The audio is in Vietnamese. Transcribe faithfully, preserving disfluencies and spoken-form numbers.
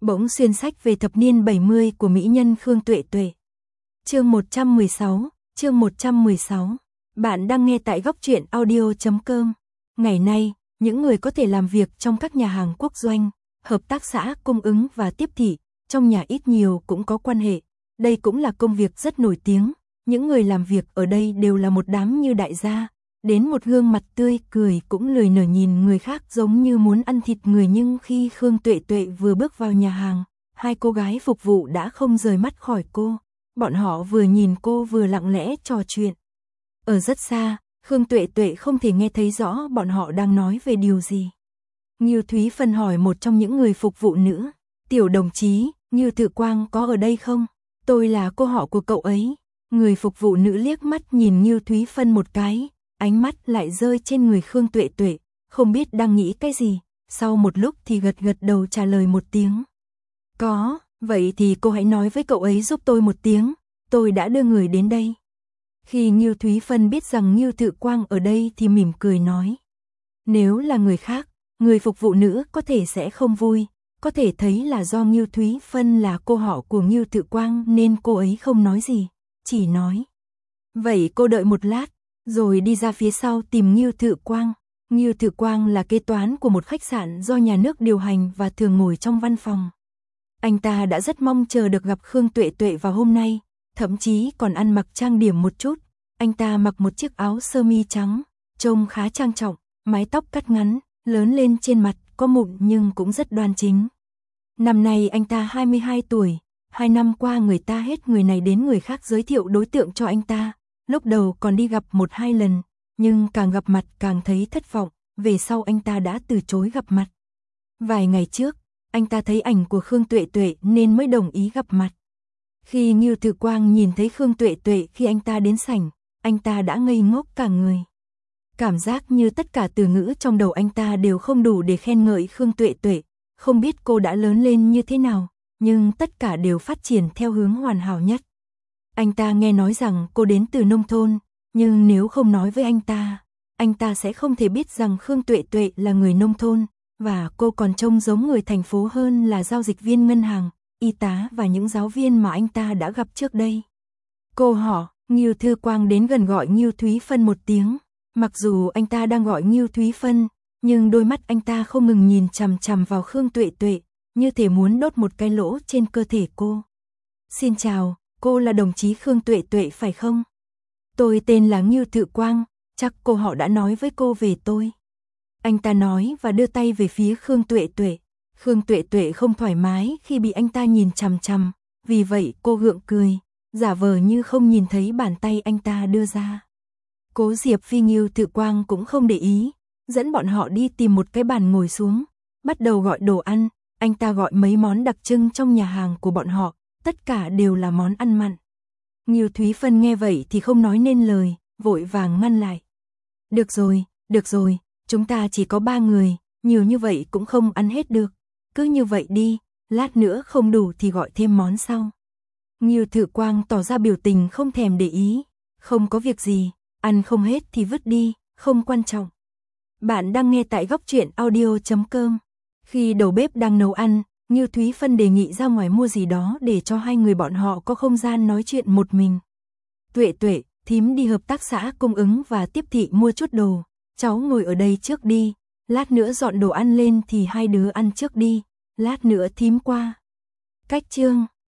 Bỗng xuyên sách về thập niên bảy mươi của mỹ nhân Khương Tuệ Tuệ. Chương một trăm mười sáu, chương một trăm mười sáu. Bạn đang nghe tại góc truyện audio chấm com. Ngày nay, những người có thể làm việc trong các nhà hàng quốc doanh, hợp tác xã cung ứng và tiếp thị, trong nhà ít nhiều cũng có quan hệ. Đây cũng là công việc rất nổi tiếng. Những người làm việc ở đây đều là một đám như đại gia. Đến một gương mặt tươi cười cũng lười nở nhìn người khác giống như muốn ăn thịt người, nhưng khi Khương Tuệ Tuệ vừa bước vào nhà hàng, hai cô gái phục vụ đã không rời mắt khỏi cô. Bọn họ vừa nhìn cô vừa lặng lẽ trò chuyện. Ở rất xa, Khương Tuệ Tuệ không thể nghe thấy rõ bọn họ đang nói về điều gì. Ngưu Thúy Phân hỏi một trong những người phục vụ nữ, "Tiểu đồng chí, Ngưu Tự Quang có ở đây không? Tôi là cô họ của cậu ấy." Người phục vụ nữ liếc mắt nhìn Ngưu Thúy Phân một cái, ánh mắt lại rơi trên người Khương Tuệ Tuệ, không biết đang nghĩ cái gì, sau một lúc thì gật gật đầu trả lời một tiếng. "Có, vậy thì cô hãy nói với cậu ấy giúp tôi một tiếng, tôi đã đưa người đến đây." Khi Ngưu Thúy Phân biết rằng Ngưu Tự Quang ở đây thì mỉm cười nói. Nếu là người khác, người phục vụ nữ có thể sẽ không vui, có thể thấy là do Ngưu Thúy Phân là cô họ của Ngưu Tự Quang nên cô ấy không nói gì, chỉ nói. "Vậy cô đợi một lát, rồi đi ra phía sau tìm Ngưu Tự Quang." Ngưu Tự Quang là kế toán của một khách sạn do nhà nước điều hành và thường ngồi trong văn phòng. Anh ta đã rất mong chờ được gặp Khương Tuệ Tuệ vào hôm nay, thậm chí còn ăn mặc trang điểm một chút. Anh ta mặc một chiếc áo sơ mi trắng, trông khá trang trọng, mái tóc cắt ngắn, lớn lên trên mặt, có mụn nhưng cũng rất đoan chính. Năm nay anh ta hai mươi hai tuổi, hai năm qua người ta hết người này đến người khác giới thiệu đối tượng cho anh ta. Lúc đầu còn đi gặp một hai lần, nhưng càng gặp mặt càng thấy thất vọng, về sau anh ta đã từ chối gặp mặt. Vài ngày trước, anh ta thấy ảnh của Khương Tuệ Tuệ nên mới đồng ý gặp mặt. Khi Ngưu Tự Quang nhìn thấy Khương Tuệ Tuệ khi anh ta đến sảnh, anh ta đã ngây ngốc cả người. Cảm giác như tất cả từ ngữ trong đầu anh ta đều không đủ để khen ngợi Khương Tuệ Tuệ, không biết cô đã lớn lên như thế nào, nhưng tất cả đều phát triển theo hướng hoàn hảo nhất. Anh ta nghe nói rằng cô đến từ nông thôn, nhưng nếu không nói với anh ta, anh ta sẽ không thể biết rằng Khương Tuệ Tuệ là người nông thôn, và cô còn trông giống người thành phố hơn là giao dịch viên ngân hàng, y tá và những giáo viên mà anh ta đã gặp trước đây. Cô họ, Ngưu Tự Quang đến gần gọi Ngưu Thúy Phân một tiếng. Mặc dù anh ta đang gọi Ngưu Thúy Phân, nhưng đôi mắt anh ta không ngừng nhìn chằm chằm vào Khương Tuệ Tuệ, như thể muốn đốt một cái lỗ trên cơ thể cô. "Xin chào, cô là đồng chí Khương Tuệ Tuệ phải không? Tôi tên là Ngưu Tự Quang, chắc cô họ đã nói với cô về tôi." Anh ta nói và đưa tay về phía Khương Tuệ Tuệ. Khương Tuệ Tuệ không thoải mái khi bị anh ta nhìn chằm chằm, vì vậy cô gượng cười, giả vờ như không nhìn thấy bàn tay anh ta đưa ra. Cố Diệp Phi Ngưu Tự Quang cũng không để ý, dẫn bọn họ đi tìm một cái bàn ngồi xuống, bắt đầu gọi đồ ăn. Anh ta gọi mấy món đặc trưng trong nhà hàng của bọn họ, tất cả đều là món ăn mặn. Ngưu Thúy Phân nghe vậy thì không nói nên lời, vội vàng ngăn lại. "Được rồi, được rồi, chúng ta chỉ có ba người, nhiều như vậy cũng không ăn hết được. Cứ như vậy đi, lát nữa không đủ thì gọi thêm món sau." Ngưu Tự Quang tỏ ra biểu tình không thèm để ý. "Không có việc gì, ăn không hết thì vứt đi, không quan trọng." Bạn đang nghe tại góc truyện audio chấm com. Khi đầu bếp đang nấu ăn, Ngưu Thúy Phân đề nghị ra ngoài mua gì đó để cho hai người bọn họ có không gian nói chuyện một mình. "Tuệ Tuệ, thím đi hợp tác xã cung ứng và tiếp thị mua chút đồ, cháu ngồi ở đây trước đi, lát nữa dọn đồ ăn lên thì hai đứa ăn trước đi, lát nữa thím qua." Cách chương